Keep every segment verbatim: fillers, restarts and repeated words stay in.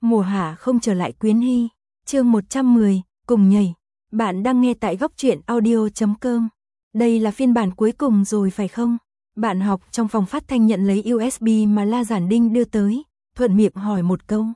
Mùa hạ không trở lại Quyến Hy, chương một trăm mười, cùng nhảy. Bạn đang nghe tại góc truyện audio chấm com. Đây là phiên bản cuối cùng rồi phải không? Bạn học trong phòng phát thanh nhận lấy u ét bê mà La Giản Đinh đưa tới, thuận miệng hỏi một câu.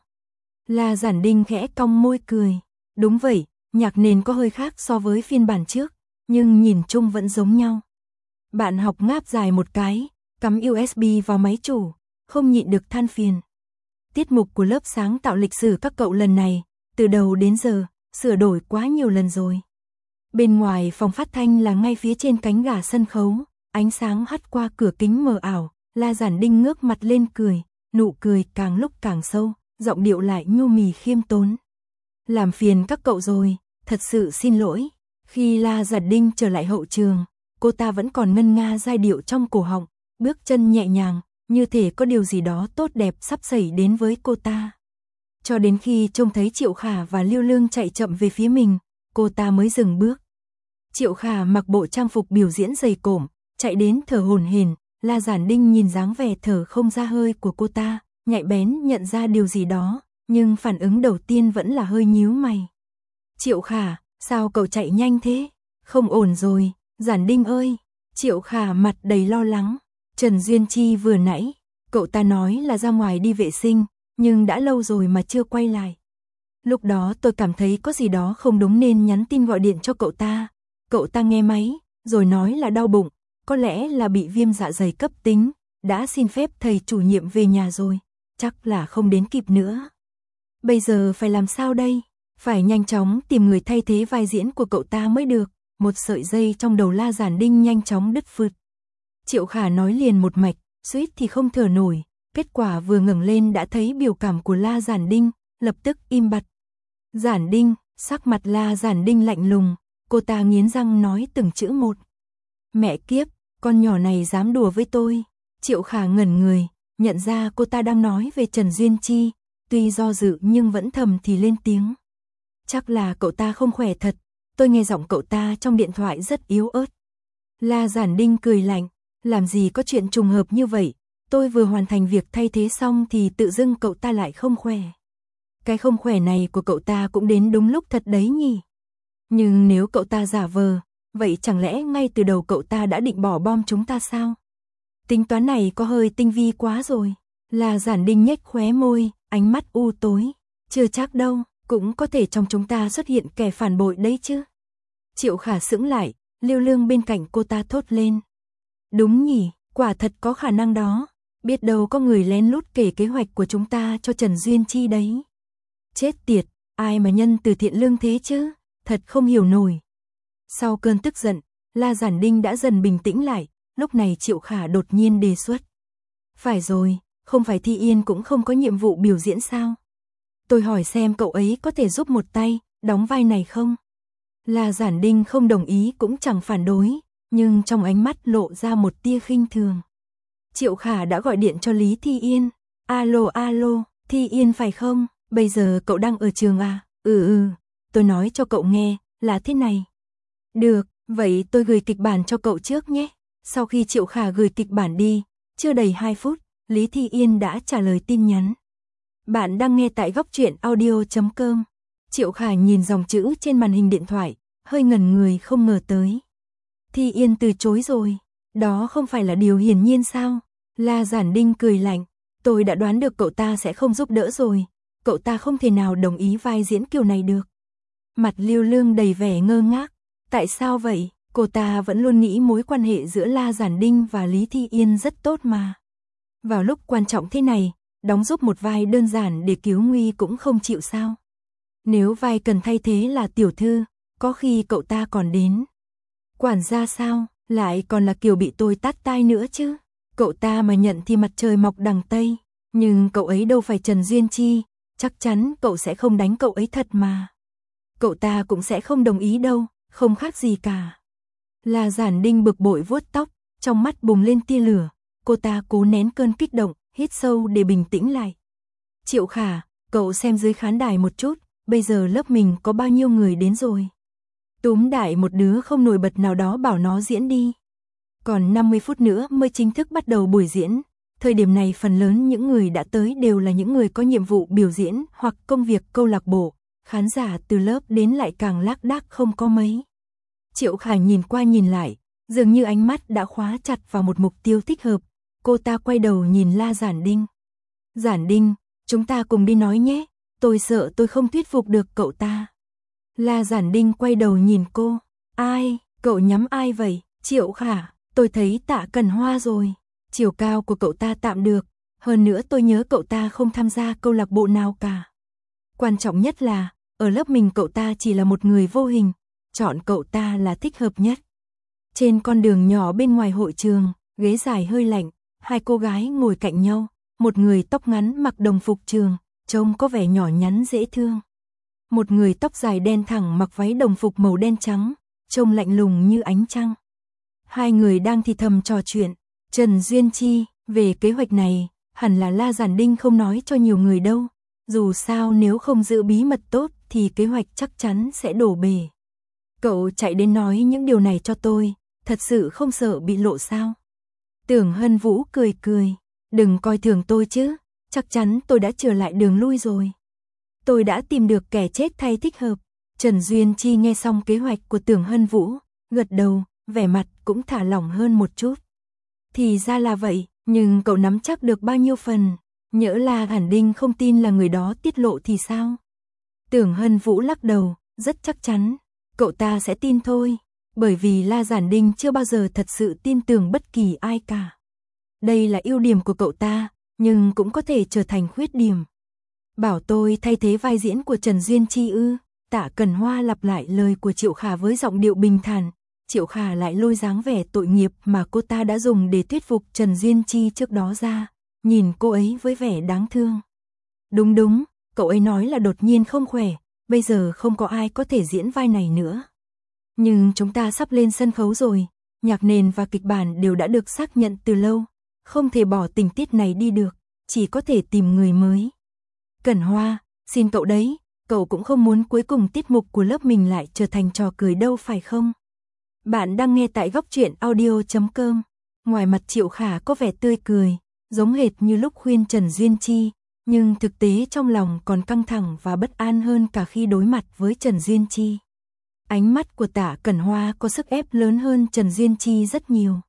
La Giản Đinh khẽ cong môi cười. Đúng vậy, nhạc nền có hơi khác so với phiên bản trước, nhưng nhìn chung vẫn giống nhau. Bạn học ngáp dài một cái, cắm u ét bê vào máy chủ, không nhịn được than phiền. Tiết mục của lớp sáng tạo lịch sử các cậu lần này, từ đầu đến giờ, sửa đổi quá nhiều lần rồi. Bên ngoài phòng phát thanh là ngay phía trên cánh gà sân khấu, ánh sáng hắt qua cửa kính mờ ảo, La Giản Đinh ngước mặt lên cười, nụ cười càng lúc càng sâu, giọng điệu lại nhu mì khiêm tốn. Làm phiền các cậu rồi, thật sự xin lỗi. Khi La Giản Đinh trở lại hậu trường, cô ta vẫn còn ngân nga giai điệu trong cổ họng, bước chân nhẹ nhàng, như thể có điều gì đó tốt đẹp sắp xảy đến với cô ta. Cho đến khi trông thấy Triệu Khả và Lưu Lương chạy chậm về phía mình, cô ta mới dừng bước. Triệu Khả mặc bộ trang phục biểu diễn dày cộm, chạy đến thở hổn hển. La Giản Đinh nhìn dáng vẻ thở không ra hơi của cô ta, nhạy bén nhận ra điều gì đó, nhưng phản ứng đầu tiên vẫn là hơi nhíu mày. Triệu Khả, sao cậu chạy nhanh thế? Không ổn rồi, Giản Đinh ơi. Triệu Khả mặt đầy lo lắng. Trần Duyên Chi vừa nãy, cậu ta nói là ra ngoài đi vệ sinh, nhưng đã lâu rồi mà chưa quay lại. Lúc đó tôi cảm thấy có gì đó không đúng nên nhắn tin gọi điện cho cậu ta. Cậu ta nghe máy, rồi nói là đau bụng, có lẽ là bị viêm dạ dày cấp tính, đã xin phép thầy chủ nhiệm về nhà rồi, chắc là không đến kịp nữa. Bây giờ phải làm sao đây? Phải nhanh chóng tìm người thay thế vai diễn của cậu ta mới được. Một sợi dây trong đầu La Giản Đinh nhanh chóng đứt phượt. Triệu Khả nói liền một mạch, suýt thì không thở nổi, kết quả vừa ngẩng lên đã thấy biểu cảm của La Giản Đinh, lập tức im bặt. Giản Đinh, sắc mặt La Giản Đinh lạnh lùng, cô ta nghiến răng nói từng chữ một. Mẹ kiếp, con nhỏ này dám đùa với tôi. Triệu Khả ngẩn người, nhận ra cô ta đang nói về Trần Duyên Chi, tuy do dự nhưng vẫn thầm thì lên tiếng. Chắc là cậu ta không khỏe thật, tôi nghe giọng cậu ta trong điện thoại rất yếu ớt. La Giản Đinh cười lạnh, làm gì có chuyện trùng hợp như vậy, tôi vừa hoàn thành việc thay thế xong thì tự dưng cậu ta lại không khỏe. Cái không khỏe này của cậu ta cũng đến đúng lúc thật đấy nhỉ. Nhưng nếu cậu ta giả vờ, vậy chẳng lẽ ngay từ đầu cậu ta đã định bỏ bom chúng ta sao? Tính toán này có hơi tinh vi quá rồi. La Giản Đinh nhếch khóe môi, ánh mắt u tối. Chưa chắc đâu, cũng có thể trong chúng ta xuất hiện kẻ phản bội đấy chứ. Triệu Khả sững lại, Lưu Lương bên cạnh cô ta thốt lên. Đúng nhỉ, quả thật có khả năng đó. Biết đâu có người lén lút kể kế hoạch của chúng ta cho Trần Duyên Chi đấy. Chết tiệt, ai mà nhân từ thiện lương thế chứ, thật không hiểu nổi. Sau cơn tức giận, La Giản Đinh đã dần bình tĩnh lại, lúc này Triệu Khả đột nhiên đề xuất. Phải rồi, không phải Thi Yên cũng không có nhiệm vụ biểu diễn sao? Tôi hỏi xem cậu ấy có thể giúp một tay, đóng vai này không? La Giản Đinh không đồng ý cũng chẳng phản đối, nhưng trong ánh mắt lộ ra một tia khinh thường. Triệu Khả đã gọi điện cho Lý Thi Yên. Alo alo, Thi Yên phải không? Bây giờ cậu đang ở trường à? Ừ ừ, tôi nói cho cậu nghe, là thế này. Được, vậy tôi gửi kịch bản cho cậu trước nhé. Sau khi Triệu Khả gửi kịch bản đi, chưa đầy hai phút, Lý Thi Yên đã trả lời tin nhắn. Bạn đang nghe tại góc truyện audio chấm com. Triệu Khả nhìn dòng chữ trên màn hình điện thoại, hơi ngẩn người không ngờ tới. Thi Yên từ chối rồi, đó không phải là điều hiển nhiên sao? La Giản Đinh cười lạnh, tôi đã đoán được cậu ta sẽ không giúp đỡ rồi, cậu ta không thể nào đồng ý vai diễn kiểu này được. Mặt Lưu Lương đầy vẻ ngơ ngác, tại sao vậy? Cô ta vẫn luôn nghĩ mối quan hệ giữa La Giản Đinh và Lý Thi Yên rất tốt mà. Vào lúc quan trọng thế này, đóng giúp một vai đơn giản để cứu nguy cũng không chịu sao? Nếu vai cần thay thế là tiểu thư, có khi cậu ta còn đến. Quản gia sao, lại còn là kiểu bị tôi tát tai nữa chứ. Cậu ta mà nhận thì mặt trời mọc đằng Tây. Nhưng cậu ấy đâu phải Trần Duyên Chi, chắc chắn cậu sẽ không đánh cậu ấy thật mà. Cậu ta cũng sẽ không đồng ý đâu, không khác gì cả. La Giản Đinh bực bội vuốt tóc, trong mắt bùng lên tia lửa. Cô ta cố nén cơn kích động, hít sâu để bình tĩnh lại. Triệu Khả, cậu xem dưới khán đài một chút, bây giờ lớp mình có bao nhiêu người đến rồi. Túm đại một đứa không nổi bật nào đó bảo nó diễn đi. Còn năm mươi phút nữa mới chính thức bắt đầu buổi diễn, Thời điểm này phần lớn những người đã tới đều là những người có nhiệm vụ biểu diễn hoặc công việc câu lạc bộ, khán giả từ lớp đến lại càng lác đác không có mấy. Triệu Khả nhìn qua nhìn lại, dường như ánh mắt đã khóa chặt vào một mục tiêu thích hợp, cô ta quay đầu nhìn La Giản Đinh. Giản Đinh, chúng ta cùng đi nói nhé, tôi sợ tôi không thuyết phục được cậu ta. La Giản Đinh quay đầu nhìn cô, ai, cậu nhắm ai vậy? Triệu Khả, tôi thấy Tạ Cần Hoa rồi, chiều cao của cậu ta tạm được, hơn nữa tôi nhớ cậu ta không tham gia câu lạc bộ nào cả. Quan trọng nhất là, ở lớp mình cậu ta chỉ là một người vô hình, chọn cậu ta là thích hợp nhất. Trên con đường nhỏ bên ngoài hội trường, ghế dài hơi lạnh, hai cô gái ngồi cạnh nhau, một người tóc ngắn mặc đồng phục trường, trông có vẻ nhỏ nhắn dễ thương. Một người tóc dài đen thẳng mặc váy đồng phục màu đen trắng, trông lạnh lùng như ánh trăng. Hai người đang thì thầm trò chuyện, Trần Duyên Chi, về kế hoạch này, hẳn là La Giản Đinh không nói cho nhiều người đâu, dù sao nếu không giữ bí mật tốt thì kế hoạch chắc chắn sẽ đổ bể. Cậu chạy đến nói những điều này cho tôi, thật sự không sợ bị lộ sao? Tưởng Hân Vũ cười cười, đừng coi thường tôi chứ, chắc chắn tôi đã trở lại đường lui rồi. Tôi đã tìm được kẻ chết thay thích hợp. Trần Duyên Chi nghe xong kế hoạch của Tưởng Hân Vũ, gật đầu, vẻ mặt cũng thả lỏng hơn một chút. Thì ra là vậy, nhưng cậu nắm chắc được bao nhiêu phần, nhỡ La Giản Đinh không tin là người đó tiết lộ thì sao? Tưởng Hân Vũ lắc đầu, rất chắc chắn, cậu ta sẽ tin thôi, bởi vì La Giản Đinh chưa bao giờ thật sự tin tưởng bất kỳ ai cả. Đây là ưu điểm của cậu ta, nhưng cũng có thể trở thành khuyết điểm. Bảo tôi thay thế vai diễn của Trần Duyên Chi ư? Tạ Cần Hoa lặp lại lời của Triệu Khả với giọng điệu bình thản. Triệu Khả lại lôi dáng vẻ tội nghiệp mà cô ta đã dùng để thuyết phục Trần Duyên Chi trước đó ra, nhìn cô ấy với vẻ đáng thương. Đúng đúng, cậu ấy nói là đột nhiên không khỏe, bây giờ không có ai có thể diễn vai này nữa. Nhưng chúng ta sắp lên sân khấu rồi, nhạc nền và kịch bản đều đã được xác nhận từ lâu, không thể bỏ tình tiết này đi được, chỉ có thể tìm người mới. Cẩn Hoa, xin cậu đấy, cậu cũng không muốn cuối cùng tiết mục của lớp mình lại trở thành trò cười đâu phải không? Bạn đang nghe tại góc truyện audio chấm com. Ngoài mặt Triệu Khả có vẻ tươi cười, giống hệt như lúc khuyên Trần Duyên Chi, nhưng thực tế trong lòng còn căng thẳng và bất an hơn cả khi đối mặt với Trần Duyên Chi. Ánh mắt của Tạ Cẩn Hoa có sức ép lớn hơn Trần Duyên Chi rất nhiều.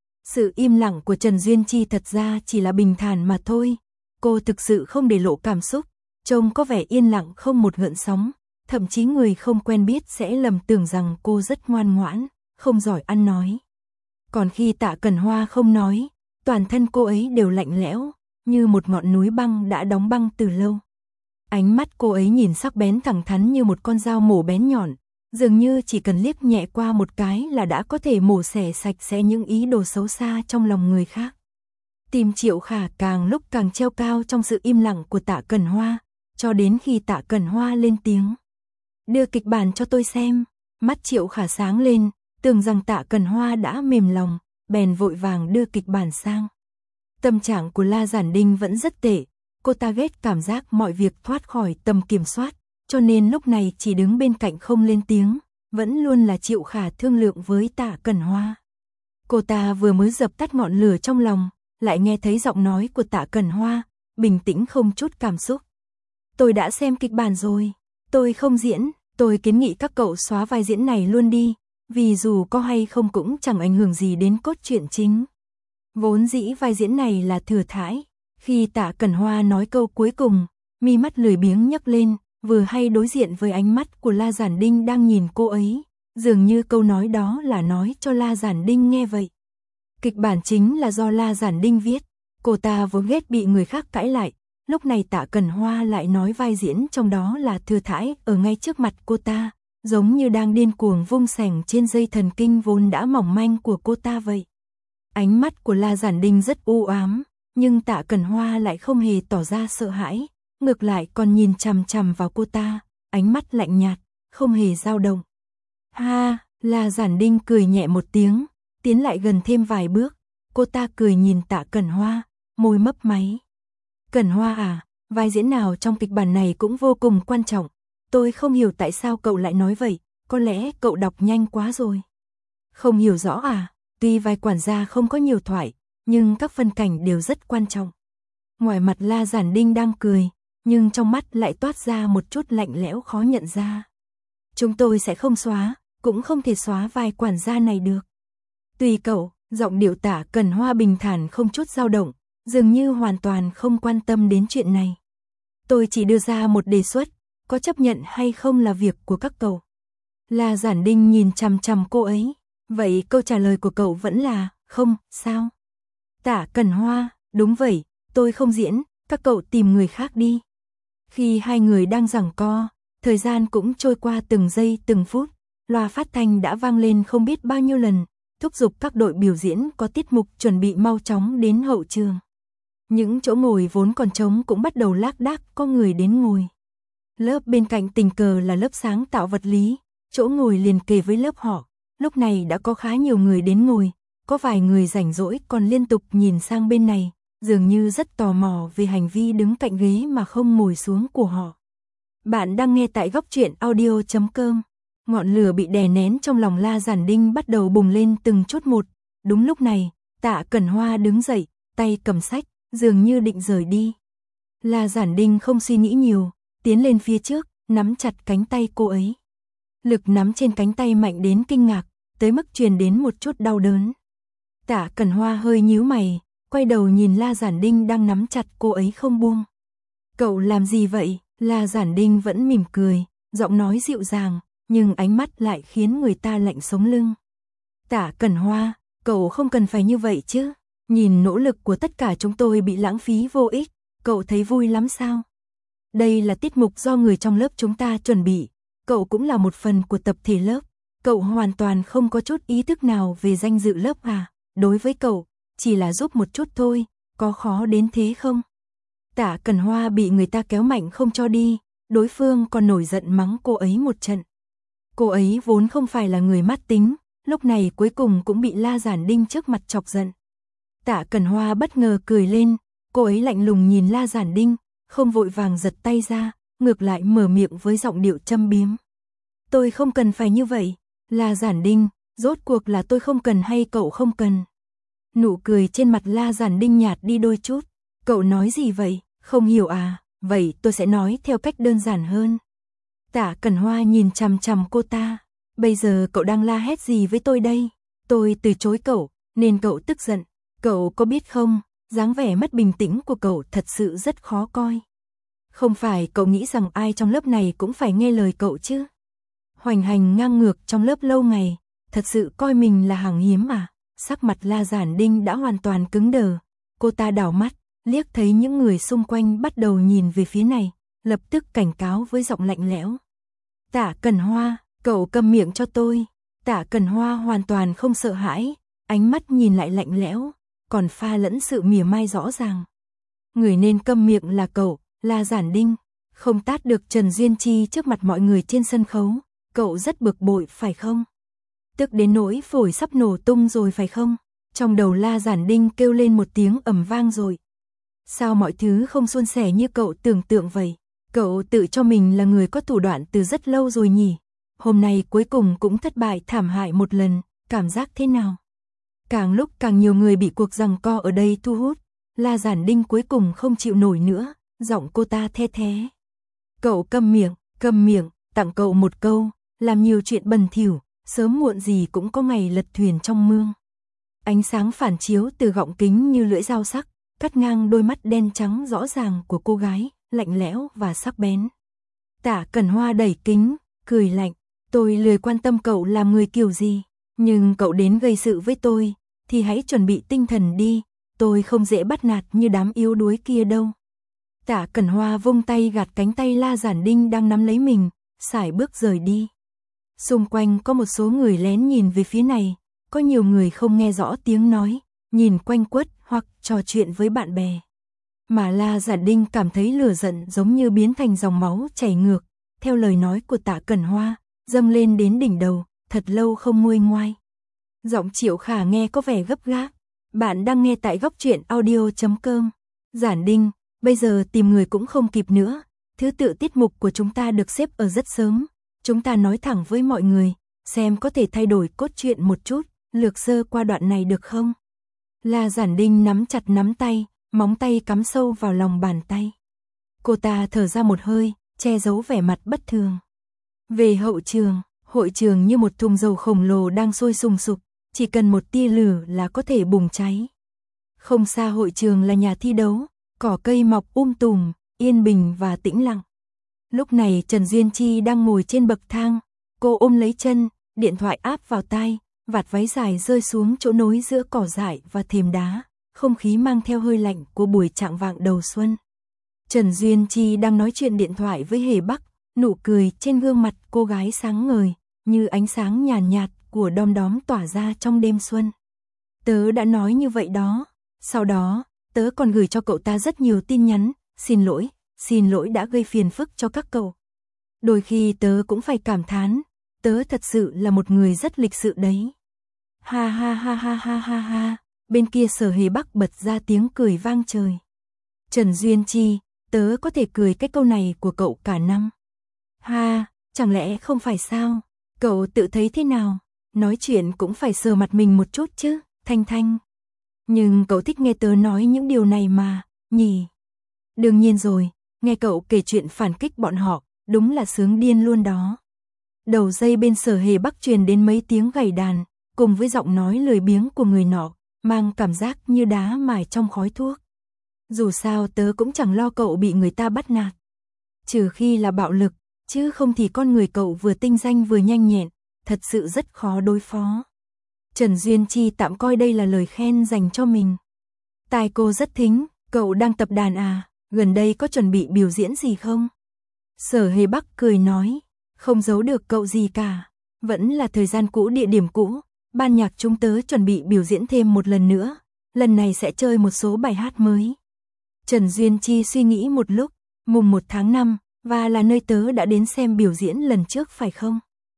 Sự im lặng của Trần Duyên Chi thật ra chỉ là bình thản mà thôi, cô thực sự không để lộ cảm xúc, trông có vẻ yên lặng không một gợn sóng, thậm chí người không quen biết sẽ lầm tưởng rằng cô rất ngoan ngoãn, không giỏi ăn nói. Còn khi Tạ Cẩn Hoa không nói, toàn thân cô ấy đều lạnh lẽo, như một ngọn núi băng đã đóng băng từ lâu. Ánh mắt cô ấy nhìn sắc bén thẳng thắn như một con dao mổ bén nhọn, dường như chỉ cần liếc nhẹ qua một cái là đã có thể mổ xẻ sạch sẽ những ý đồ xấu xa trong lòng người khác. Tim Triệu Khả càng lúc càng treo cao trong sự im lặng của Tạ Cẩn Hoa, cho đến khi Tạ Cẩn Hoa lên tiếng. Đưa kịch bản cho tôi xem. Mắt Triệu Khả sáng lên, tưởng rằng Tạ Cẩn Hoa đã mềm lòng, bèn vội vàng đưa kịch bản sang. Tâm trạng của La Giản Đinh vẫn rất tệ, cô ta ghét cảm giác mọi việc thoát khỏi tầm kiểm soát, cho nên lúc này chỉ đứng bên cạnh không lên tiếng, vẫn luôn là Triệu Khả thương lượng với Tạ Cẩn Hoa. Cô ta vừa mới dập tắt ngọn lửa trong lòng, lại nghe thấy giọng nói của Tạ Cẩn Hoa, bình tĩnh không chút cảm xúc. Tôi đã xem kịch bản rồi, tôi không diễn, tôi kiến nghị các cậu xóa vai diễn này luôn đi, vì dù có hay không cũng chẳng ảnh hưởng gì đến cốt truyện chính. Vốn dĩ vai diễn này là thừa thãi, khi Tạ Cẩn Hoa nói câu cuối cùng, mi mắt lười biếng nhấc lên, vừa hay đối diện với ánh mắt của La Giản Đinh đang nhìn cô ấy, dường như câu nói đó là nói cho La Giản Đinh nghe vậy. Kịch bản chính là do La Giản Đinh viết, cô ta vốn ghét bị người khác cãi lại, lúc này Tạ Cẩn Hoa lại nói vai diễn trong đó là thừa thãi ở ngay trước mặt cô ta, giống như đang điên cuồng vung sẻng trên dây thần kinh vốn đã mỏng manh của cô ta vậy. Ánh mắt của La Giản Đinh rất u ám, nhưng Tạ Cẩn Hoa lại không hề tỏ ra sợ hãi, ngược lại còn nhìn chằm chằm vào cô ta, ánh mắt lạnh nhạt, không hề dao động. Ha, La Giản Đinh cười nhẹ một tiếng, tiến lại gần thêm vài bước, cô ta cười nhìn Tạ Cẩn Hoa, môi mấp máy. Cẩn Hoa à, vai diễn nào trong kịch bản này cũng vô cùng quan trọng, tôi không hiểu tại sao cậu lại nói vậy, có lẽ cậu đọc nhanh quá rồi. Không hiểu rõ à, tuy vai quản gia không có nhiều thoại, nhưng các phân cảnh đều rất quan trọng. Ngoài mặt La Giản Đinh đang cười, nhưng trong mắt lại toát ra một chút lạnh lẽo khó nhận ra. Chúng tôi sẽ không xóa, cũng không thể xóa vai quản gia này được. Tùy cậu, giọng điệu Tạ Cẩn Hoa bình thản không chút dao động, dường như hoàn toàn không quan tâm đến chuyện này. Tôi chỉ đưa ra một đề xuất, có chấp nhận hay không là việc của các cậu. La Giản Đinh nhìn chằm chằm cô ấy, vậy câu trả lời của cậu vẫn là, không, sao? Tạ Cẩn Hoa, đúng vậy, tôi không diễn, các cậu tìm người khác đi. Khi hai người đang giằng co, thời gian cũng trôi qua từng giây từng phút, loa phát thanh đã vang lên không biết bao nhiêu lần, thúc giục các đội biểu diễn có tiết mục chuẩn bị mau chóng đến hậu trường. Những chỗ ngồi vốn còn trống cũng bắt đầu lác đác có người đến ngồi. Lớp bên cạnh tình cờ là lớp sáng tạo vật lý, chỗ ngồi liền kề với lớp họ, lúc này đã có khá nhiều người đến ngồi, có vài người rảnh rỗi còn liên tục nhìn sang bên này, dường như rất tò mò về hành vi đứng cạnh ghế mà không ngồi xuống của họ. Bạn đang nghe tại góc truyện audio chấm com. Ngọn lửa bị đè nén trong lòng La Giản Đinh bắt đầu bùng lên từng chút một. Đúng lúc này, Tạ Cẩn Hoa đứng dậy, tay cầm sách, dường như định rời đi. La Giản Đinh không suy nghĩ nhiều, tiến lên phía trước, nắm chặt cánh tay cô ấy. Lực nắm trên cánh tay mạnh đến kinh ngạc, tới mức truyền đến một chút đau đớn. Tạ Cẩn Hoa hơi nhíu mày, quay đầu nhìn La Giản Đinh đang nắm chặt cô ấy không buông. Cậu làm gì vậy? La Giản Đinh vẫn mỉm cười, giọng nói dịu dàng, nhưng ánh mắt lại khiến người ta lạnh sống lưng. Tạ Cẩn Hoa, cậu không cần phải như vậy chứ. Nhìn nỗ lực của tất cả chúng tôi bị lãng phí vô ích, cậu thấy vui lắm sao? Đây là tiết mục do người trong lớp chúng ta chuẩn bị, cậu cũng là một phần của tập thể lớp. Cậu hoàn toàn không có chút ý thức nào về danh dự lớp à? Đối với cậu, chỉ là giúp một chút thôi, có khó đến thế không? Tạ Cẩn Hoa bị người ta kéo mạnh không cho đi, đối phương còn nổi giận mắng cô ấy một trận. Cô ấy vốn không phải là người mát tính, lúc này cuối cùng cũng bị La Giản Đinh trước mặt chọc giận. Tạ Cẩn Hoa bất ngờ cười lên, cô ấy lạnh lùng nhìn La Giản Đinh, không vội vàng giật tay ra, ngược lại mở miệng với giọng điệu châm biếm. Tôi không cần phải như vậy, La Giản Đinh, rốt cuộc là tôi không cần hay cậu không cần? Nụ cười trên mặt La Giản Đinh nhạt đi đôi chút, cậu nói gì vậy, không hiểu à, vậy tôi sẽ nói theo cách đơn giản hơn. Tạ Cẩn Hoa nhìn chằm chằm cô ta, bây giờ cậu đang la hét gì với tôi đây? Tôi từ chối cậu, nên cậu tức giận, cậu có biết không, dáng vẻ mất bình tĩnh của cậu thật sự rất khó coi. Không phải cậu nghĩ rằng ai trong lớp này cũng phải nghe lời cậu chứ? Hoành hành ngang ngược trong lớp lâu ngày, thật sự coi mình là hàng hiếm à? Sắc mặt La Giản Đinh đã hoàn toàn cứng đờ, cô ta đảo mắt, liếc thấy những người xung quanh bắt đầu nhìn về phía này, lập tức cảnh cáo với giọng lạnh lẽo. Tạ Cẩn Hoa, cậu câm miệng cho tôi. Tạ Cẩn Hoa hoàn toàn không sợ hãi, ánh mắt nhìn lại lạnh lẽo, còn pha lẫn sự mỉa mai rõ ràng. Người nên câm miệng là cậu, La Giản Đinh, không tát được Trần Duyên Chi trước mặt mọi người trên sân khấu, cậu rất bực bội phải không? Tức đến nỗi phổi sắp nổ tung rồi phải không? Trong đầu La Giản Đinh kêu lên một tiếng ầm vang rồi. Sao mọi thứ không suôn sẻ như cậu tưởng tượng vậy? Cậu tự cho mình là người có thủ đoạn từ rất lâu rồi nhỉ? Hôm nay cuối cùng cũng thất bại thảm hại một lần, cảm giác thế nào? Càng lúc càng nhiều người bị cuộc giằng co ở đây thu hút, La Giản Đinh cuối cùng không chịu nổi nữa, giọng cô ta the thé. Cậu câm miệng, câm miệng, tặng cậu một câu, làm nhiều chuyện bẩn thỉu, sớm muộn gì cũng có ngày lật thuyền trong mương. Ánh sáng phản chiếu từ gọng kính như lưỡi dao sắc, cắt ngang đôi mắt đen trắng rõ ràng của cô gái, lạnh lẽo và sắc bén. Tạ Cẩn Hoa đẩy kính, cười lạnh, tôi lười quan tâm cậu làm người kiểu gì, nhưng cậu đến gây sự với tôi, thì hãy chuẩn bị tinh thần đi, tôi không dễ bắt nạt như đám yếu đuối kia đâu. Tạ Cẩn Hoa vung tay gạt cánh tay La Giản Đinh đang nắm lấy mình, sải bước rời đi. Xung quanh có một số người lén nhìn về phía này, có nhiều người không nghe rõ tiếng nói, nhìn quanh quất hoặc trò chuyện với bạn bè. Mà La Giản Đinh cảm thấy lửa giận giống như biến thành dòng máu chảy ngược, theo lời nói của Tạ Cẩn Hoa, dâng lên đến đỉnh đầu, thật lâu không nguôi ngoai. Giọng Triệu Khả nghe có vẻ gấp gáp. Bạn đang nghe tại góc truyện audio chấm com. Giản Đinh, bây giờ tìm người cũng không kịp nữa, thứ tự tiết mục của chúng ta được xếp ở rất sớm, chúng ta nói thẳng với mọi người, xem có thể thay đổi cốt truyện một chút, lược sơ qua đoạn này được không? La Giản Đinh nắm chặt nắm tay, móng tay cắm sâu vào lòng bàn tay. Cô ta thở ra một hơi, che giấu vẻ mặt bất thường. Về hậu trường, hội trường như một thùng dầu khổng lồ đang sôi sùng sục, chỉ cần một tia lửa là có thể bùng cháy. Không xa hội trường là nhà thi đấu, cỏ cây mọc um tùm, yên bình và tĩnh lặng. Lúc này Trần Duyên Chi đang ngồi trên bậc thang, cô ôm lấy chân, điện thoại áp vào tai, vạt váy dài rơi xuống chỗ nối giữa cỏ dại và thềm đá, không khí mang theo hơi lạnh của buổi chạng vạng đầu xuân. Trần Duyên Chi đang nói chuyện điện thoại với Hề Bắc, nụ cười trên gương mặt cô gái sáng ngời, như ánh sáng nhàn nhạt, nhạt của đom đóm tỏa ra trong đêm xuân. Tớ đã nói như vậy đó, sau đó, tớ còn gửi cho cậu ta rất nhiều tin nhắn, xin lỗi, xin lỗi đã gây phiền phức cho các cậu. Đôi khi tớ cũng phải cảm thán, tớ thật sự là một người rất lịch sự đấy. Ha ha ha ha ha ha ha, bên kia Sở Hề Bắc bật ra tiếng cười vang trời. Trần Duyên Chi, tớ có thể cười cái câu này của cậu cả năm. Ha, chẳng lẽ không phải sao? Cậu tự thấy thế nào? Nói chuyện cũng phải sờ mặt mình một chút chứ, Thanh Thanh. Nhưng cậu thích nghe tớ nói những điều này mà, nhỉ? Đương nhiên rồi, nghe cậu kể chuyện phản kích bọn họ, đúng là sướng điên luôn đó. Đầu dây bên Sở Hề Bắc truyền đến mấy tiếng gảy đàn, cùng với giọng nói lười biếng của người nọ, mang cảm giác như đá mài trong khói thuốc. Dù sao tớ cũng chẳng lo cậu bị người ta bắt nạt. Trừ khi là bạo lực, chứ không thì con người cậu vừa tinh danh vừa nhanh nhẹn, thật sự rất khó đối phó. Trần Duyên Chi tạm coi đây là lời khen dành cho mình. Tai cô rất thính, cậu đang tập đàn à, gần đây có chuẩn bị biểu diễn gì không? Sở Hề Bắc cười nói, không giấu được cậu gì cả, vẫn là thời gian cũ địa điểm cũ, ban nhạc chúng tớ chuẩn bị biểu diễn thêm một lần nữa, lần này sẽ chơi một số bài hát mới. Trần Duyên Chi suy nghĩ một lúc, mùng một tháng năm, và là nơi tớ đã đến xem biểu diễn lần trước phải không?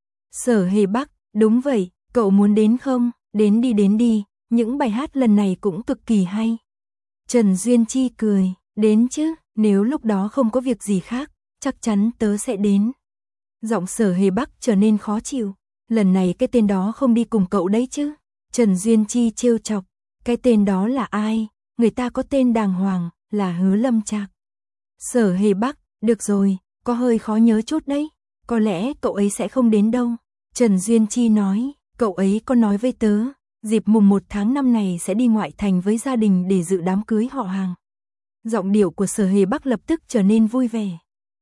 Sở Hề Bắc, đúng vậy, cậu muốn đến không? Đến đi đến đi, những bài hát lần này cũng cực kỳ hay. Trần Duyên Chi cười, đến chứ, nếu lúc đó không có việc gì khác, chắc chắn tớ sẽ đến. Giọng Sở Hề Bắc trở nên khó chịu, lần này cái tên đó không đi cùng cậu đấy chứ? Trần Duyên Chi trêu chọc, cái tên đó là ai? Người ta có tên đàng hoàng, là Hứa Lâm Trạc. Sở Hề Bắc, được rồi, có hơi khó nhớ chút đấy, có lẽ cậu ấy sẽ không đến đâu. Trần Duyên Chi nói, cậu ấy có nói với tớ, dịp mùng một tháng năm này sẽ đi ngoại thành với gia đình để dự đám cưới họ hàng. Giọng điệu của Sở Hề Bắc lập tức trở nên vui vẻ.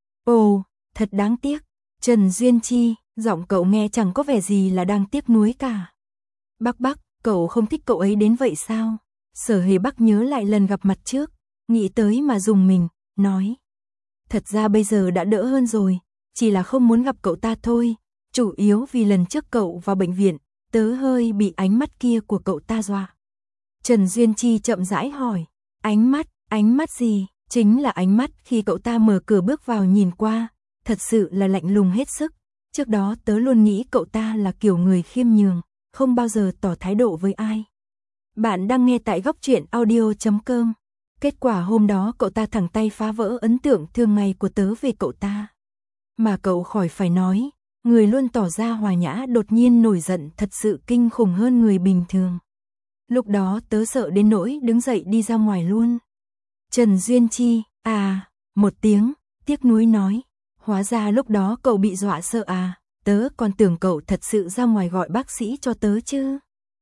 Ồ, thật đáng tiếc. Trần Duyên Chi, giọng cậu nghe chẳng có vẻ gì là đang tiếc nuối cả. Bắc Bắc, cậu không thích cậu ấy đến vậy sao? Sở Hề Bắc nhớ lại lần gặp mặt trước, nghĩ tới mà dùng mình, nói. Thật ra bây giờ đã đỡ hơn rồi, chỉ là không muốn gặp cậu ta thôi, chủ yếu vì lần trước cậu vào bệnh viện, tớ hơi bị ánh mắt kia của cậu ta dọa. Trần Duyên Chi chậm rãi hỏi, ánh mắt, ánh mắt gì? Chính là ánh mắt khi cậu ta mở cửa bước vào nhìn qua, thật sự là lạnh lùng hết sức. Trước đó tớ luôn nghĩ cậu ta là kiểu người khiêm nhường, không bao giờ tỏ thái độ với ai. Bạn đang nghe tại góc truyện audio chấm com. Kết quả hôm đó cậu ta thẳng tay phá vỡ ấn tượng thường ngày của tớ về cậu ta. Mà cậu khỏi phải nói, người luôn tỏ ra hòa nhã đột nhiên nổi giận thật sự kinh khủng hơn người bình thường. Lúc đó tớ sợ đến nỗi đứng dậy đi ra ngoài luôn. Trần Duyên Chi, à, một tiếng, tiếc nuối nói. Hóa ra lúc đó cậu bị dọa sợ à, tớ còn tưởng cậu thật sự ra ngoài gọi bác sĩ cho tớ chứ.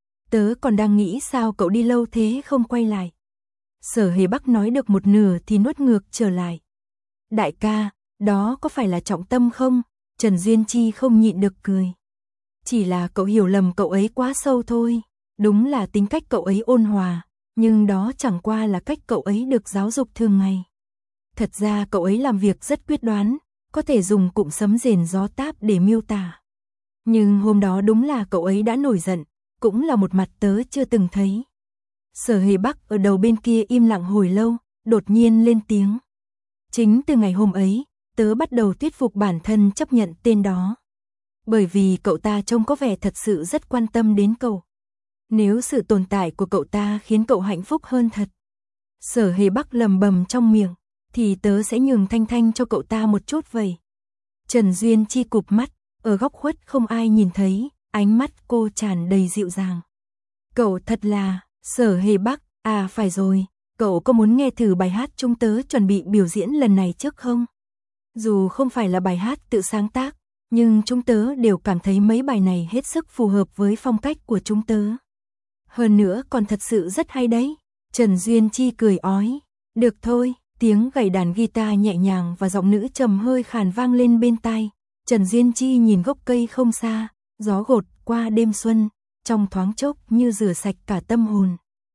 Tớ còn đang nghĩ sao cậu đi lâu thế không quay lại. Sở Hề Bắc nói được một nửa thì nuốt ngược trở lại. Đại ca, đó có phải là trọng tâm không? Trần Duyên Chi không nhịn được cười. Chỉ là cậu hiểu lầm cậu ấy quá sâu thôi. Đúng là tính cách cậu ấy ôn hòa, nhưng đó chẳng qua là cách cậu ấy được giáo dục thường ngày. Thật ra cậu ấy làm việc rất quyết đoán, có thể dùng cụm sấm rền gió táp để miêu tả. Nhưng hôm đó đúng là cậu ấy đã nổi giận, cũng là một mặt tớ chưa từng thấy. Sở Hề Bắc ở đầu bên kia im lặng hồi lâu, đột nhiên lên tiếng. Chính từ ngày hôm ấy, tớ bắt đầu thuyết phục bản thân chấp nhận tên đó. Bởi vì cậu ta trông có vẻ thật sự rất quan tâm đến cậu. Nếu sự tồn tại của cậu ta khiến cậu hạnh phúc hơn thật. Sở Hề Bắc lầm bầm trong miệng, thì tớ sẽ nhường Thanh Thanh cho cậu ta một chút vậy. Trần Duyên Chi cụp mắt, ở góc khuất không ai nhìn thấy, ánh mắt cô tràn đầy dịu dàng. Cậu thật là, Sở Hề Bắc, à phải rồi, cậu có muốn nghe thử bài hát chúng tớ chuẩn bị biểu diễn lần này trước không? Dù không phải là bài hát tự sáng tác, nhưng chúng tớ đều cảm thấy mấy bài này hết sức phù hợp với phong cách của chúng tớ. Hơn nữa còn thật sự rất hay đấy. Trần Duyên Chi cười ói. Được thôi, tiếng gảy đàn guitar nhẹ nhàng và giọng nữ trầm hơi khàn vang lên bên tai. Trần Duyên Chi nhìn gốc cây không xa, gió gột qua đêm xuân, trong thoáng chốc như rửa sạch cả tâm hồn.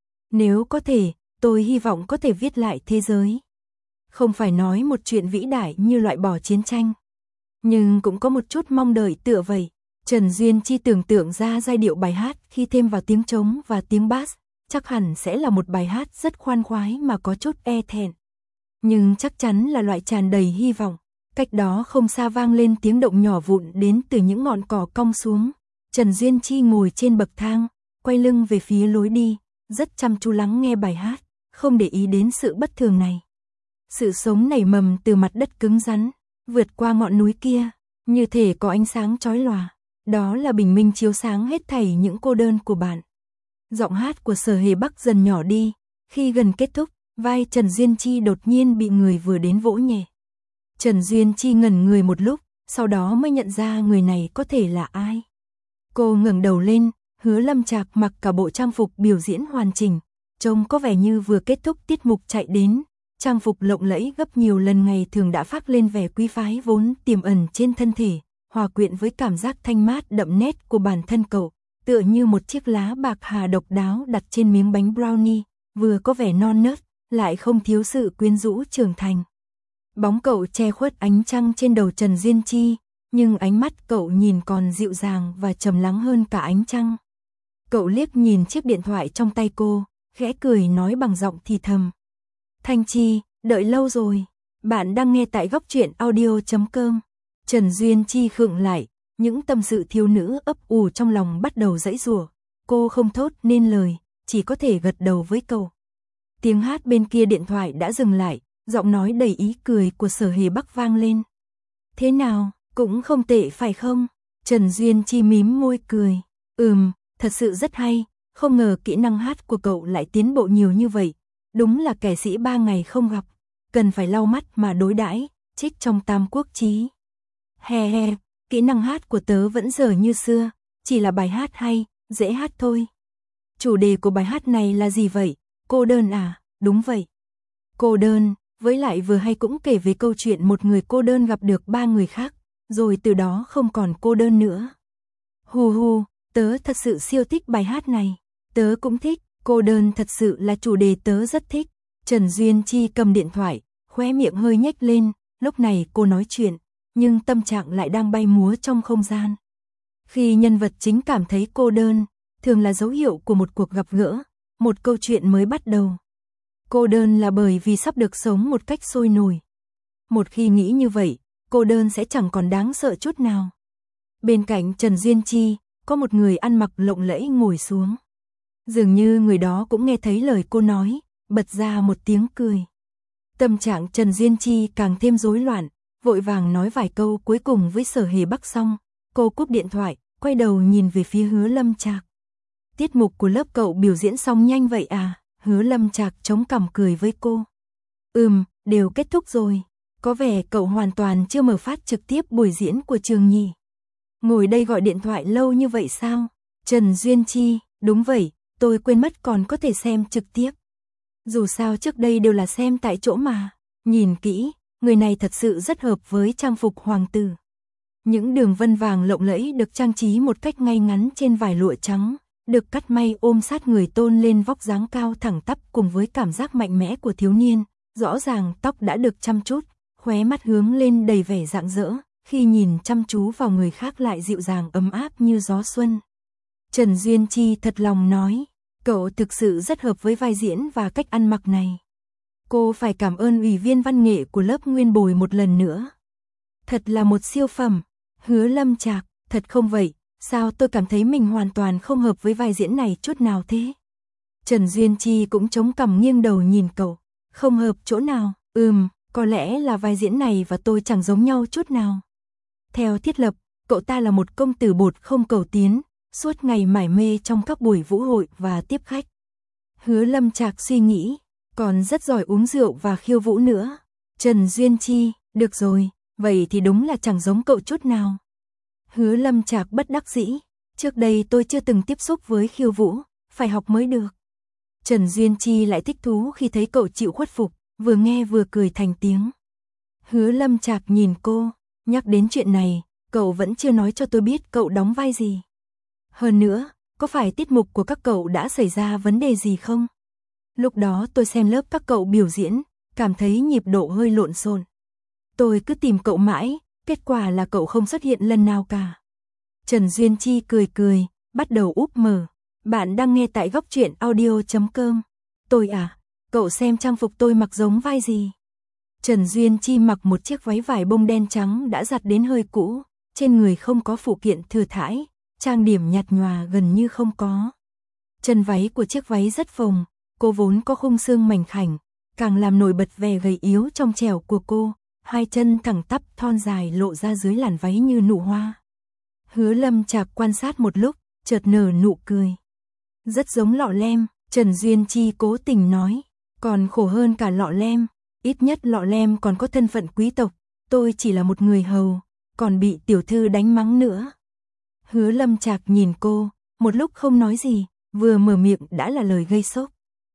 Nếu có thể, tôi hy vọng có thể viết lại thế giới. Không phải nói một chuyện vĩ đại như loại bỏ chiến tranh, nhưng cũng có một chút mong đợi tựa vậy. Trần Duyên Chi tưởng tượng ra giai điệu bài hát khi thêm vào tiếng trống và tiếng bass, chắc hẳn sẽ là một bài hát rất khoan khoái mà có chút e thẹn. Nhưng chắc chắn là loại tràn đầy hy vọng. Cách đó không xa vang lên tiếng động nhỏ vụn đến từ những ngọn cỏ cong xuống. Trần Duyên Chi ngồi trên bậc thang, quay lưng về phía lối đi, rất chăm chú lắng nghe bài hát, không để ý đến sự bất thường này. Sự sống nảy mầm từ mặt đất cứng rắn, vượt qua ngọn núi kia, như thể có ánh sáng chói lòa. Đó là bình minh chiếu sáng hết thảy những cô đơn của bạn. Giọng hát của Sở Hề Bắc dần nhỏ đi, khi gần kết thúc, vai Trần Duyên Chi đột nhiên bị người vừa đến vỗ nhẹ. Trần Duyên Chi ngẩn người một lúc, sau đó mới nhận ra người này có thể là ai. Cô ngẩng đầu lên, Hứa Lâm Trạc mặc cả bộ trang phục biểu diễn hoàn chỉnh, trông có vẻ như vừa kết thúc tiết mục chạy đến. Trang phục lộng lẫy gấp nhiều lần ngày thường đã phác lên vẻ quý phái vốn tiềm ẩn trên thân thể, hòa quyện với cảm giác thanh mát đậm nét của bản thân cậu, tựa như một chiếc lá bạc hà độc đáo đặt trên miếng bánh brownie, vừa có vẻ non nớt, lại không thiếu sự quyến rũ trưởng thành. Bóng cậu che khuất ánh trăng trên đầu Trần Duyên Chi, nhưng ánh mắt cậu nhìn còn dịu dàng và trầm lắng hơn cả ánh trăng. Cậu liếc nhìn chiếc điện thoại trong tay cô, khẽ cười nói bằng giọng thì thầm. Thanh Chi, đợi lâu rồi, bạn đang nghe tại góc truyện audio chấm com. Trần Duyên Chi khựng lại, những tâm sự thiếu nữ ấp ủ trong lòng bắt đầu giãy giụa. Cô không thốt nên lời, chỉ có thể gật đầu với cậu. Tiếng hát bên kia điện thoại đã dừng lại, giọng nói đầy ý cười của Sở Hề Bắc vang lên. Thế nào, cũng không tệ phải không? Trần Duyên Chi mím môi cười. Ừm, thật sự rất hay, không ngờ kỹ năng hát của cậu lại tiến bộ nhiều như vậy. Đúng là kẻ sĩ ba ngày không gặp, cần phải lau mắt mà đối đãi, trích trong Tam Quốc Chí. He he, kỹ năng hát của tớ vẫn dở như xưa, chỉ là bài hát hay, dễ hát thôi. Chủ đề của bài hát này là gì vậy? Cô đơn à? Đúng vậy. Cô đơn, với lại vừa hay cũng kể về câu chuyện một người cô đơn gặp được ba người khác, rồi từ đó không còn cô đơn nữa. Hù hù, tớ thật sự siêu thích bài hát này, tớ cũng thích. Cô đơn thật sự là chủ đề tớ rất thích. Trần Duyên Chi cầm điện thoại, khóe miệng hơi nhếch lên, lúc này cô nói chuyện, nhưng tâm trạng lại đang bay múa trong không gian. Khi nhân vật chính cảm thấy cô đơn, thường là dấu hiệu của một cuộc gặp gỡ, một câu chuyện mới bắt đầu. Cô đơn là bởi vì sắp được sống một cách sôi nổi. Một khi nghĩ như vậy, cô đơn sẽ chẳng còn đáng sợ chút nào. Bên cạnh Trần Duyên Chi, có một người ăn mặc lộng lẫy ngồi xuống. Dường như người đó cũng nghe thấy lời cô nói, bật ra một tiếng cười. Tâm trạng Trần Duyên Chi càng thêm rối loạn, vội vàng nói vài câu cuối cùng với Sở Hề Bắc xong, cô cúp điện thoại, quay đầu nhìn về phía Hứa Lâm Trạc. Tiết mục của lớp cậu biểu diễn xong nhanh vậy à? Hứa Lâm Trạc chống cằm cười với cô. Ừm, đều kết thúc rồi, có vẻ cậu hoàn toàn chưa mở phát trực tiếp buổi diễn của trường nhỉ. Ngồi đây gọi điện thoại lâu như vậy sao? Trần Duyên Chi, đúng vậy. Tôi quên mất còn có thể xem trực tiếp. Dù sao trước đây đều là xem tại chỗ mà. Nhìn kỹ, người này thật sự rất hợp với trang phục hoàng tử. Những đường vân vàng lộng lẫy được trang trí một cách ngay ngắn trên vải lụa trắng, được cắt may ôm sát người tôn lên vóc dáng cao thẳng tắp cùng với cảm giác mạnh mẽ của thiếu niên. Rõ ràng tóc đã được chăm chút, khóe mắt hướng lên đầy vẻ rạng rỡ, khi nhìn chăm chú vào người khác lại dịu dàng ấm áp như gió xuân. Trần Duyên Chi thật lòng nói, cậu thực sự rất hợp với vai diễn và cách ăn mặc này. Cô phải cảm ơn ủy viên văn nghệ của lớp Nguyên Bồi một lần nữa. Thật là một siêu phẩm. Hứa Lâm Trạc, thật không vậy, sao tôi cảm thấy mình hoàn toàn không hợp với vai diễn này chút nào thế? Trần Duyên Chi cũng chống cằm nghiêng đầu nhìn cậu, không hợp chỗ nào? Ừm, có lẽ là vai diễn này và tôi chẳng giống nhau chút nào. Theo thiết lập, cậu ta là một công tử bột không cầu tiến, suốt ngày mải mê trong các buổi vũ hội và tiếp khách. Hứa Lâm Trạc suy nghĩ, còn rất giỏi uống rượu và khiêu vũ nữa. Trần Duyên Chi, được rồi, vậy thì đúng là chẳng giống cậu chút nào. Hứa Lâm Trạc bất đắc dĩ, trước đây tôi chưa từng tiếp xúc với khiêu vũ, phải học mới được. Trần Duyên Chi lại thích thú khi thấy cậu chịu khuất phục, vừa nghe vừa cười thành tiếng. Hứa Lâm Trạc nhìn cô, nhắc đến chuyện này, cậu vẫn chưa nói cho tôi biết cậu đóng vai gì. Hơn nữa, có phải tiết mục của các cậu đã xảy ra vấn đề gì không? Lúc đó tôi xem lớp các cậu biểu diễn, cảm thấy nhịp độ hơi lộn xộn. Tôi cứ tìm cậu mãi, kết quả là cậu không xuất hiện lần nào cả. Trần Duyên Chi cười cười, bắt đầu úp mở. Bạn đang nghe tại góc truyện audio chấm com. Tôi à, cậu xem trang phục tôi mặc giống vai gì? Trần Duyên Chi mặc một chiếc váy vải bông đen trắng đã giặt đến hơi cũ, trên người không có phụ kiện thừa thãi, trang điểm nhạt nhòa gần như không có. Chân váy của chiếc váy rất phồng, cô vốn có khung xương mảnh khảnh, càng làm nổi bật vẻ gầy yếu trong trẻo của cô, hai chân thẳng tắp thon dài lộ ra dưới làn váy như nụ hoa. Hứa Lâm Trạc quan sát một lúc, chợt nở nụ cười. Rất giống Lọ Lem, Trần Duyên Chi cố tình nói, còn khổ hơn cả Lọ Lem, ít nhất Lọ Lem còn có thân phận quý tộc, tôi chỉ là một người hầu, còn bị tiểu thư đánh mắng nữa. Hứa Lâm Trạc nhìn cô, một lúc không nói gì, vừa mở miệng đã là lời gây sốc.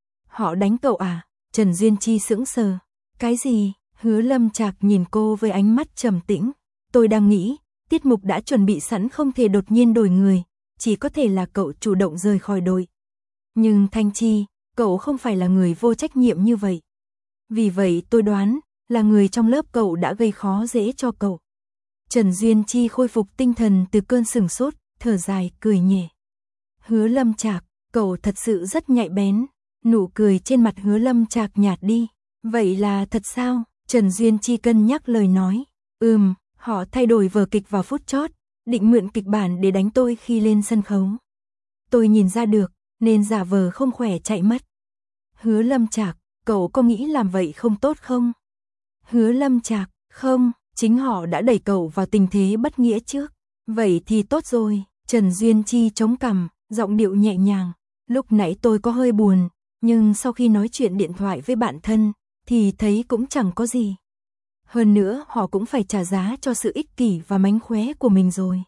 Họ đánh cậu à? Trần Duyên Chi sững sờ. Cái gì? Hứa Lâm Trạc nhìn cô với ánh mắt trầm tĩnh. Tôi đang nghĩ, tiết mục đã chuẩn bị sẵn không thể đột nhiên đổi người, chỉ có thể là cậu chủ động rời khỏi đội. Nhưng Thanh Chi, cậu không phải là người vô trách nhiệm như vậy. Vì vậy tôi đoán, là người trong lớp cậu đã gây khó dễ cho cậu. Trần Duyên Chi khôi phục tinh thần từ cơn sửng sốt, thở dài, cười nhẹ. Hứa Lâm Trạc, cậu thật sự rất nhạy bén. Nụ cười trên mặt Hứa Lâm Trạc nhạt đi. Vậy là thật sao? Trần Duyên Chi cân nhắc lời nói. Ừm, họ thay đổi vở kịch vào phút chót, định mượn kịch bản để đánh tôi khi lên sân khấu. Tôi nhìn ra được, nên giả vờ không khỏe chạy mất. Hứa Lâm Trạc, cậu có nghĩ làm vậy không tốt không? Hứa Lâm Trạc, không, chính họ đã đẩy cậu vào tình thế bất nghĩa trước. Vậy thì tốt rồi. Trần Duyên Chi chống cằm, giọng điệu nhẹ nhàng. Lúc nãy tôi có hơi buồn, nhưng sau khi nói chuyện điện thoại với bạn thân, thì thấy cũng chẳng có gì. Hơn nữa họ cũng phải trả giá cho sự ích kỷ và mánh khóe của mình rồi.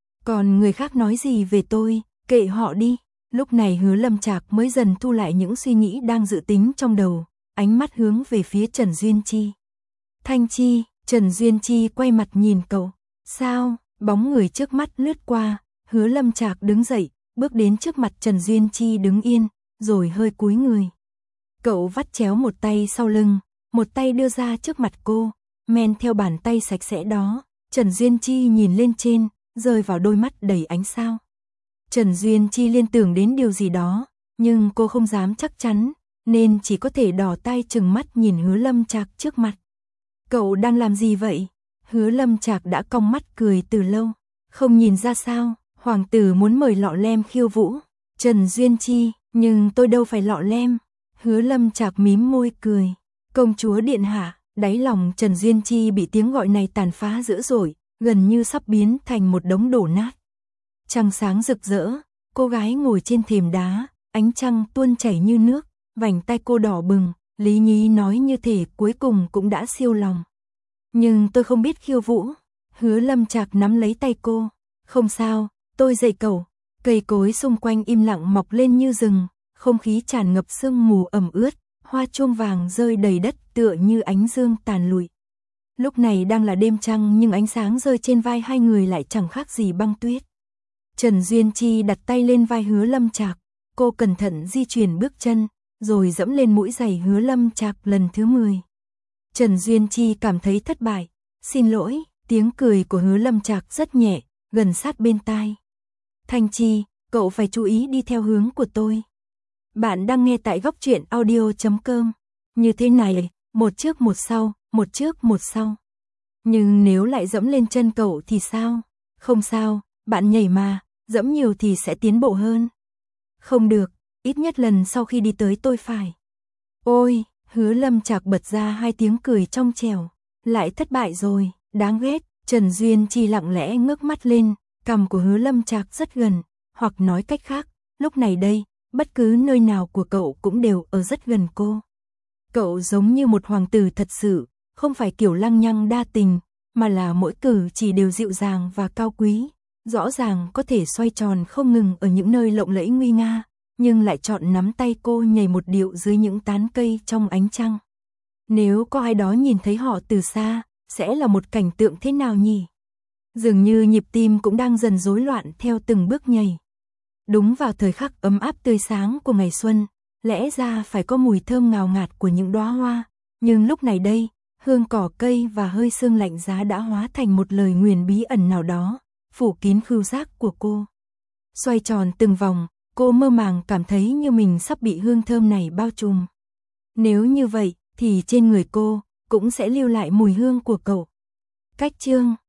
Còn người khác nói gì về tôi, kệ họ đi. Lúc này Hứa Lâm Trạc mới dần thu lại những suy nghĩ đang dự tính trong đầu, ánh mắt hướng về phía Trần Duyên Chi. Thanh Chi, Trần Duyên Chi quay mặt nhìn cậu. Sao? Bóng người trước mắt lướt qua, Hứa Lâm Trạc đứng dậy, bước đến trước mặt Trần Duyên Chi đứng yên, rồi hơi cúi người. Cậu vắt chéo một tay sau lưng, một tay đưa ra trước mặt cô, men theo bàn tay sạch sẽ đó. Trần Duyên Chi nhìn lên trên, rơi vào đôi mắt đầy ánh sao. Trần Duyên Chi liên tưởng đến điều gì đó, nhưng cô không dám chắc chắn, nên chỉ có thể đỏ tai trừng mắt nhìn Hứa Lâm Trạc trước mặt. Cậu đang làm gì vậy? Hứa Lâm Trạc đã cong mắt cười từ lâu. Không nhìn ra sao, hoàng tử muốn mời Lọ Lem khiêu vũ. Trần Duyên Chi, nhưng tôi đâu phải Lọ Lem. Hứa Lâm Trạc mím môi cười. Công chúa điện hạ, đáy lòng Trần Duyên Chi bị tiếng gọi này tàn phá dữ dội, gần như sắp biến thành một đống đổ nát. Trăng sáng rực rỡ, cô gái ngồi trên thềm đá, ánh trăng tuôn chảy như nước, vành tai cô đỏ bừng, Lý Nhí nói như thể cuối cùng cũng đã siêu lòng. Nhưng tôi không biết khiêu vũ. Hứa Lâm Trạc nắm lấy tay cô. Không sao, tôi dạy cậu. Cây cối xung quanh im lặng mọc lên như rừng, không khí tràn ngập sương mù ẩm ướt, hoa chuông vàng rơi đầy đất tựa như ánh dương tàn lụi. Lúc này đang là đêm trăng nhưng ánh sáng rơi trên vai hai người lại chẳng khác gì băng tuyết. Trần Duyên Chi đặt tay lên vai Hứa Lâm Trạc, cô cẩn thận di chuyển bước chân, rồi dẫm lên mũi giày Hứa Lâm Trạc lần thứ mười. Trần Duyên Chi cảm thấy thất bại. Xin lỗi, tiếng cười của Hứa Lâm Trạc rất nhẹ, gần sát bên tai. Thanh Chi, cậu phải chú ý đi theo hướng của tôi. Bạn đang nghe tại góc truyện audio chấm com. Như thế này, một trước một sau, một trước một sau. Nhưng nếu lại dẫm lên chân cậu thì sao? Không sao, bạn nhảy mà, dẫm nhiều thì sẽ tiến bộ hơn. Không được, ít nhất lần sau khi đi tới tôi phải. Ôi, Hứa Lâm Trạc bật ra hai tiếng cười trong trẻo. Lại thất bại rồi, đáng ghét. Trần Duyên Chi lặng lẽ ngước mắt lên, cằm của Hứa Lâm Trạc rất gần, hoặc nói cách khác, lúc này đây, Bất cứ nơi nào của cậu cũng đều ở rất gần cô. Cậu giống như một hoàng tử thật sự, không phải kiểu lăng nhăng đa tình, mà là mỗi cử chỉ đều dịu dàng và cao quý. Rõ ràng có thể xoay tròn không ngừng ở những nơi lộng lẫy nguy nga, nhưng lại chọn nắm tay cô nhảy một điệu dưới những tán cây trong ánh trăng. Nếu có ai đó nhìn thấy họ từ xa, sẽ là một cảnh tượng thế nào nhỉ? Dường như nhịp tim cũng đang dần rối loạn theo từng bước nhảy. Đúng vào thời khắc ấm áp tươi sáng của ngày xuân, lẽ ra phải có mùi thơm ngào ngạt của những đóa hoa, nhưng lúc này đây, hương cỏ cây và hơi sương lạnh giá đã hóa thành một lời nguyền bí ẩn nào đó, phủ kín khứu giác của cô. Xoay tròn từng vòng, cô mơ màng cảm thấy như mình sắp bị hương thơm này bao trùm. Nếu như vậy, thì trên người cô cũng sẽ lưu lại mùi hương của cậu. Cách chương